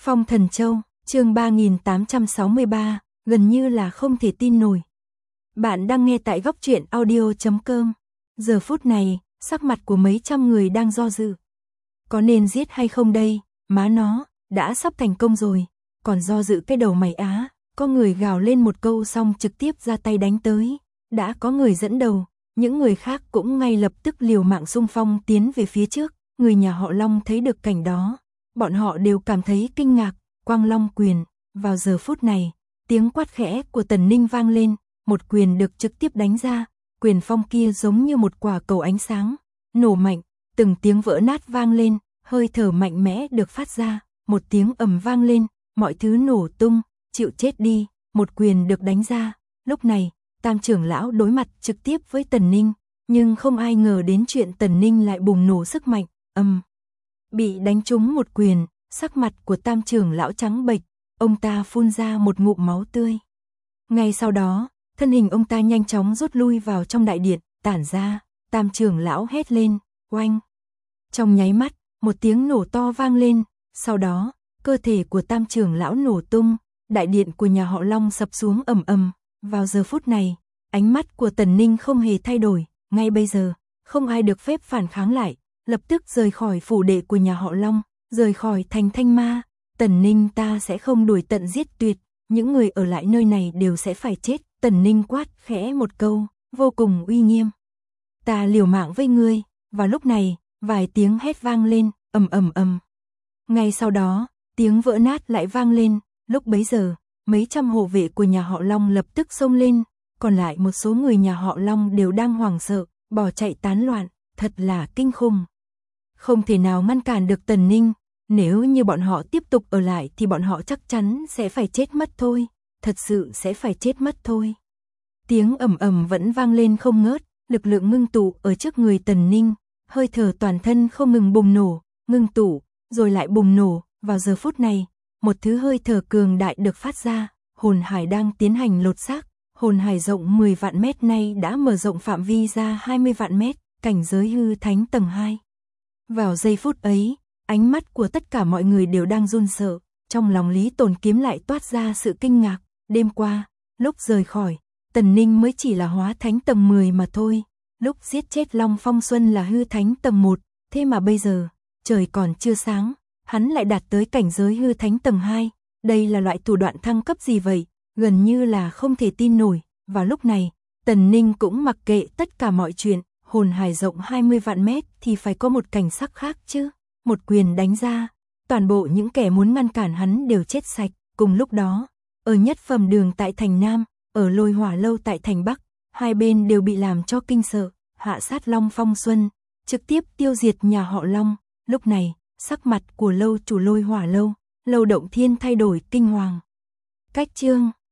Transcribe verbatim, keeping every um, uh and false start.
Phong Thần Châu, chương ba nghìn tám trăm sáu mươi ba, gần như là không thể tin nổi. Bạn đang nghe tại góc truyện audio chấm com. Giờ phút này, sắc mặt của mấy trăm người đang do dự. Có nên giết hay không đây? Má nó, đã sắp thành công rồi, còn do dự cái đầu mày á. Có người gào lên một câu xong trực tiếp ra tay đánh tới. Đã có người dẫn đầu, những người khác cũng ngay lập tức liều mạng xung phong tiến về phía trước. Người nhà họ Long thấy được cảnh đó, bọn họ đều cảm thấy kinh ngạc. Quang Long quyền, vào giờ phút này, tiếng quát khẽ của Tần Ninh vang lên, một quyền được trực tiếp đánh ra, quyền phong kia giống như một quả cầu ánh sáng, nổ mạnh, từng tiếng vỡ nát vang lên, hơi thở mạnh mẽ được phát ra, một tiếng ầm vang lên, mọi thứ nổ tung, chịu chết đi, một quyền được đánh ra. Lúc này, Tam trưởng lão đối mặt trực tiếp với Tần Ninh, nhưng không ai ngờ đến chuyện Tần Ninh lại bùng nổ sức mạnh, ầm. Bị đánh trúng một quyền, sắc mặt của Tam trưởng lão trắng bệch, ông ta phun ra một ngụm máu tươi. Ngay sau đó, thân hình ông ta nhanh chóng rút lui vào trong đại điện, tản ra, Tam trưởng lão hét lên, oanh. Trong nháy mắt, một tiếng nổ to vang lên, sau đó, cơ thể của Tam trưởng lão nổ tung, đại điện của nhà họ Long sập xuống ầm ầm. Vào giờ phút này, ánh mắt của Tần Ninh không hề thay đổi, ngay bây giờ, không ai được phép phản kháng lại, lập tức rời khỏi phủ đệ của nhà họ Long, rời khỏi thành Thanh Ma. Tần Ninh, ta sẽ không đuổi tận giết tuyệt, những người ở lại nơi này đều sẽ phải chết. Tần Ninh quát khẽ một câu, vô cùng uy nghiêm. Ta liều mạng với ngươi. Vào lúc này, vài tiếng hét vang lên, ầm ầm ầm. Ngay sau đó, tiếng vỡ nát lại vang lên, lúc bấy giờ, mấy trăm hộ vệ của nhà họ Long lập tức xông lên, còn lại một số người nhà họ Long đều đang hoảng sợ, bỏ chạy tán loạn, thật là kinh khủng. Không thể nào ngăn cản được Tần Ninh, nếu như bọn họ tiếp tục ở lại thì bọn họ chắc chắn sẽ phải chết mất thôi, thật sự sẽ phải chết mất thôi. Tiếng ầm ầm vẫn vang lên không ngớt, lực lượng ngưng tụ ở trước người Tần Ninh, hơi thở toàn thân không ngừng bùng nổ, ngưng tụ, rồi lại bùng nổ. Vào giờ phút này, một thứ hơi thở cường đại được phát ra, hồn hải đang tiến hành lột xác, hồn hải rộng mười vạn mét nay đã mở rộng phạm vi ra hai mươi vạn mét, cảnh giới hư thánh tầng hai. Vào giây phút ấy, ánh mắt của tất cả mọi người đều đang run sợ, trong lòng Lý Tồn Kiếm lại toát ra sự kinh ngạc. Đêm qua, lúc rời khỏi, Tần Ninh mới chỉ là hóa thánh tầng mười mà thôi, lúc giết chết Long Phong Xuân là hư thánh tầng một, thế mà bây giờ, trời còn chưa sáng, hắn lại đạt tới cảnh giới hư thánh tầng hai, đây là loại thủ đoạn thăng cấp gì vậy, gần như là không thể tin nổi. Vào lúc này, Tần Ninh cũng mặc kệ tất cả mọi chuyện, hồn hải rộng hai mươi vạn mét thì phải có một cảnh sắc khác chứ. Một quyền đánh ra, toàn bộ những kẻ muốn ngăn cản hắn đều chết sạch. Cùng lúc đó, ở Nhất Phẩm Đường tại thành Nam, ở Lôi Hỏa Lâu tại thành Bắc, hai bên đều bị làm cho kinh sợ, hạ sát Long Phong Xuân, trực tiếp tiêu diệt nhà họ Long. Lúc này, sắc mặt của lâu chủ Lôi Hỏa Lâu, Lâu Động Thiên thay đổi kinh hoàng. Cách chương